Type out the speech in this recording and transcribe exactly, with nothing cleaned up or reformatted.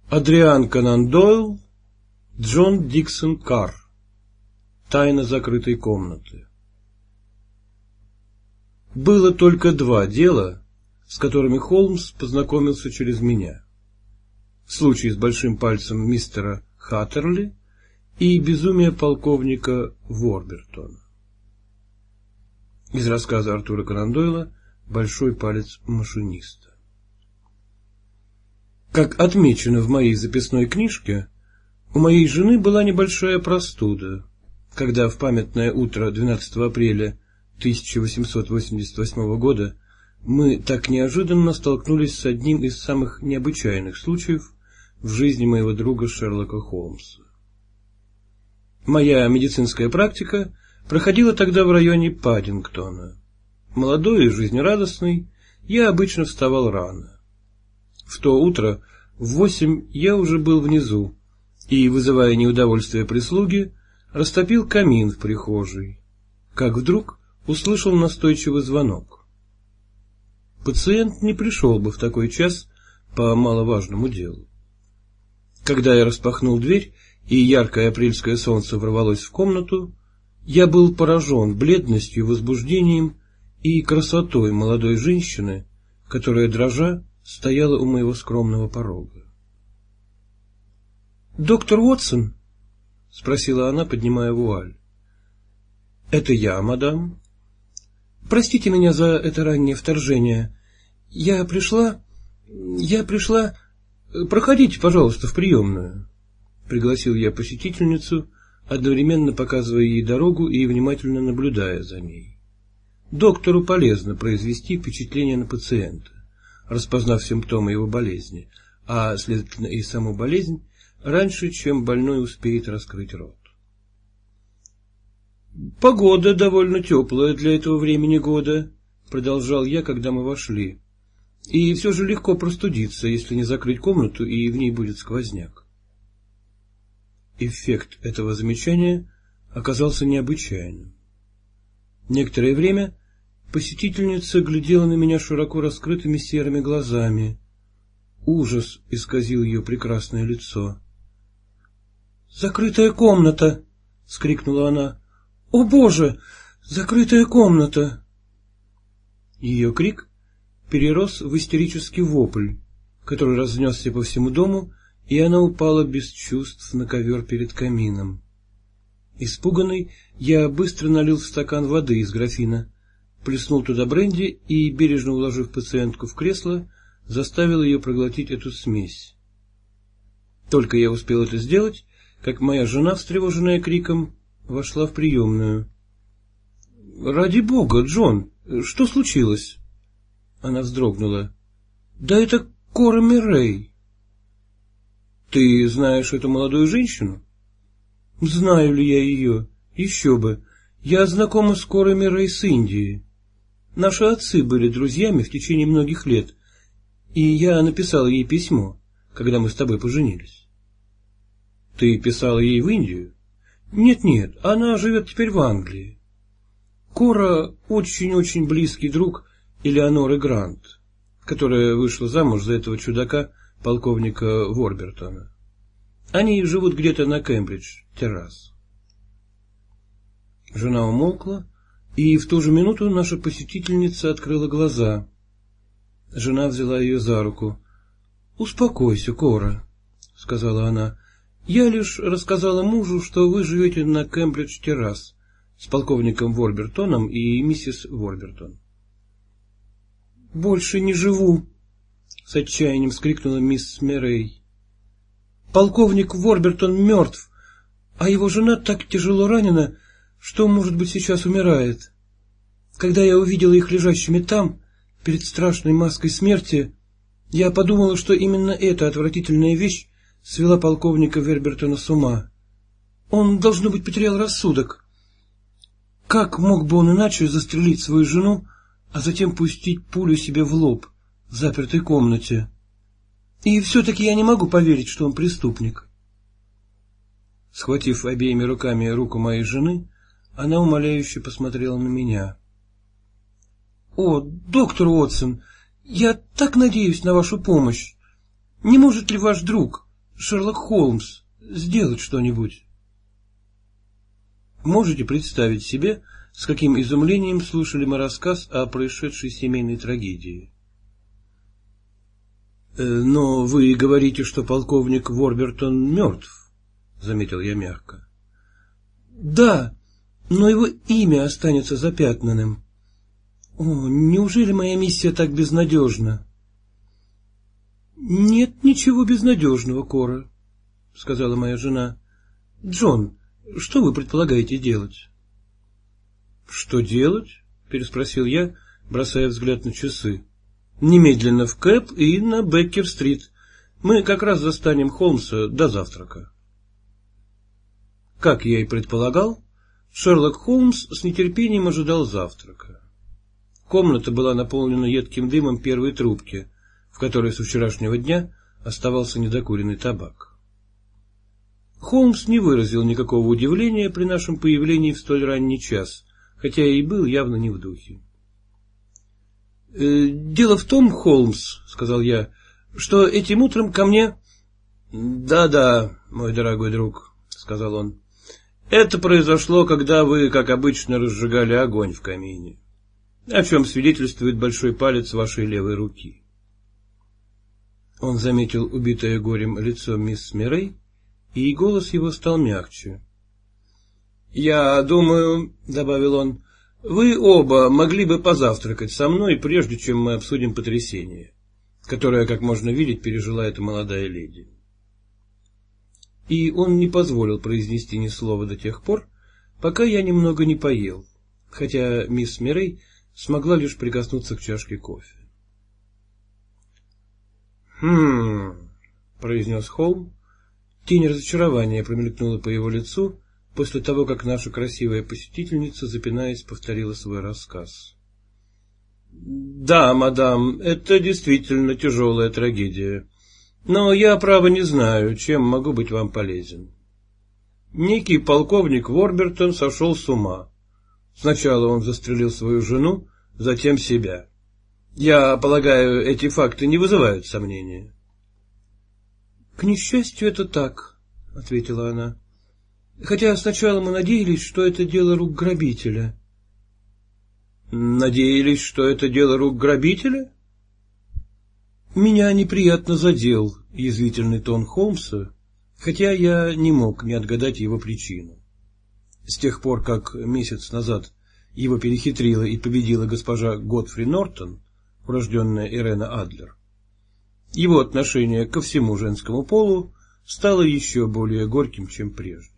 Адриан Конан Дойл, Джон Диксон Карр. Тайна закрытой комнаты. Было только два дела, с которыми Холмс познакомился через меня. Случай с большим пальцем мистера Хаттерли и безумие полковника Ворбертона. Из рассказа Артура Конан Дойла «Большой палец машиниста». Как отмечено в моей записной книжке, у моей жены была небольшая простуда, когда в памятное утро двенадцатого апреля тысяча восемьсот восемьдесят восьмого года мы так неожиданно столкнулись с одним из самых необычайных случаев в жизни моего друга Шерлока Холмса. Моя медицинская практика проходила тогда в районе Паддингтона. Молодой и жизнерадостный, я обычно вставал рано. В то утро в восемь я уже был внизу и, вызывая неудовольствие прислуги, растопил камин в прихожей, как вдруг услышал настойчивый звонок. Пациент не пришел бы в такой час по маловажному делу. Когда я распахнул дверь и яркое апрельское солнце ворвалось в комнату, я был поражен бледностью, возбуждением и красотой молодой женщины, которая, дрожа, стояла у моего скромного порога. — Доктор Уотсон? — спросила она, поднимая вуаль. — Это я, мадам. — Простите меня за это раннее вторжение. Я пришла... Я пришла... Проходите, пожалуйста, в приемную. Пригласил я посетительницу, одновременно показывая ей дорогу и внимательно наблюдая за ней. Доктору полезно произвести впечатление на пациента, распознав симптомы его болезни, а, следовательно, и саму болезнь, раньше, чем больной успеет раскрыть рот. «Погода довольно теплая для этого времени года», — продолжал я, когда мы вошли, — «и все же легко простудиться, если не закрыть комнату, и в ней будет сквозняк». Эффект этого замечания оказался необычайным. Некоторое время посетительница глядела на меня широко раскрытыми серыми глазами. Ужас исказил ее прекрасное лицо. «Закрытая комната!» — вскрикнула она. «О, Боже! Закрытая комната!» Ее крик перерос в истерический вопль, который разнесся по всему дому, и она упала без чувств на ковер перед камином. Испуганный, я быстро налил в стакан воды из графина, плеснул туда бренди и, бережно уложив пациентку в кресло, заставил ее проглотить эту смесь. Только я успел это сделать, как моя жена, встревоженная криком, вошла в приемную. — Ради бога, Джон, что случилось? Она вздрогнула. — Да это Кора Миррей. — Ты знаешь эту молодую женщину? — Знаю ли я ее? Еще бы. Я знакома с Корой Миррей с Индии. Наши отцы были друзьями в течение многих лет, и я написала ей письмо, когда мы с тобой поженились. — Ты писала ей в Индию? — Нет-нет, она живет теперь в Англии. Кора очень-очень близкий друг Элеоноры Грант, которая вышла замуж за этого чудака, полковника Ворбертона. Они живут где-то на Кембридж-террас. Жена умолкла, и в ту же минуту наша посетительница открыла глаза. Жена взяла ее за руку. — Успокойся, Кора, — сказала она. — Я лишь рассказала мужу, что вы живете на Кембридж-террас с полковником Ворбертоном и миссис Ворбертон. — Больше не живу, — с отчаянием вскрикнула мисс Миррей. — Полковник Ворбертон мертв, а его жена так тяжело ранена, что, может быть, сейчас умирает. Когда я увидела их лежащими там, перед страшной маской смерти, я подумала, что именно эта отвратительная вещь свела полковника Ворбертона с ума. Он, должно быть, потерял рассудок. Как мог бы он иначе застрелить свою жену, а затем пустить пулю себе в лоб в запертой комнате? И все-таки я не могу поверить, что он преступник. Схватив обеими руками руку моей жены, она умоляюще посмотрела на меня. — О, доктор Уотсон, я так надеюсь на вашу помощь. Не может ли ваш друг, Шерлок Холмс, сделать что-нибудь. Можете представить себе, с каким изумлением слушали мы рассказ о происшедшей семейной трагедии? — Но вы говорите, что полковник Ворбертон мертв, — заметил я мягко. — Да, но его имя останется запятнанным. О, неужели моя миссия так безнадежна? — Нет ничего безнадежного, Кора, — сказала моя жена. — Джон, что вы предполагаете делать? — Что делать? — переспросил я, бросая взгляд на часы. — Немедленно в Кэб и на Беккер-стрит. Мы как раз застанем Холмса до завтрака. Как я и предполагал, Шерлок Холмс с нетерпением ожидал завтрака. Комната была наполнена едким дымом первой трубки, в которой с вчерашнего дня оставался недокуренный табак. Холмс не выразил никакого удивления при нашем появлении в столь ранний час, хотя и был явно не в духе. — Дело в том, Холмс, — сказал я, — что этим утром ко мне... Да — Да-да, мой дорогой друг, — сказал он, — это произошло, когда вы, как обычно, разжигали огонь в камине, о чем свидетельствует большой палец вашей левой руки. Он заметил убитое горем лицо мисс Мирей, и голос его стал мягче. — Я думаю, — добавил он, — вы оба могли бы позавтракать со мной, прежде чем мы обсудим потрясение, которое, как можно видеть, пережила эта молодая леди. И он не позволил произнести ни слова до тех пор, пока я немного не поел, хотя мисс Мирей смогла лишь прикоснуться к чашке кофе. — Хм, — произнес Холм. Тень разочарования промелькнула по его лицу после того, как наша красивая посетительница, запинаясь, повторила свой рассказ. — Да, мадам, это действительно тяжелая трагедия, но я, право, не знаю, чем могу быть вам полезен. Некий полковник Ворбертон сошел с ума. Сначала он застрелил свою жену, затем себя. Я полагаю, эти факты не вызывают сомнения. — К несчастью, это так, — ответила она. — Хотя сначала мы надеялись, что это дело рук грабителя. — Надеялись, что это дело рук грабителя? Меня неприятно задел язвительный тон Холмса, хотя я не мог не отгадать его причину. С тех пор, как месяц назад его перехитрила и победила госпожа Годфри Нортон, урожденная Ирена Адлер, его отношение ко всему женскому полу стало еще более горьким, чем прежде.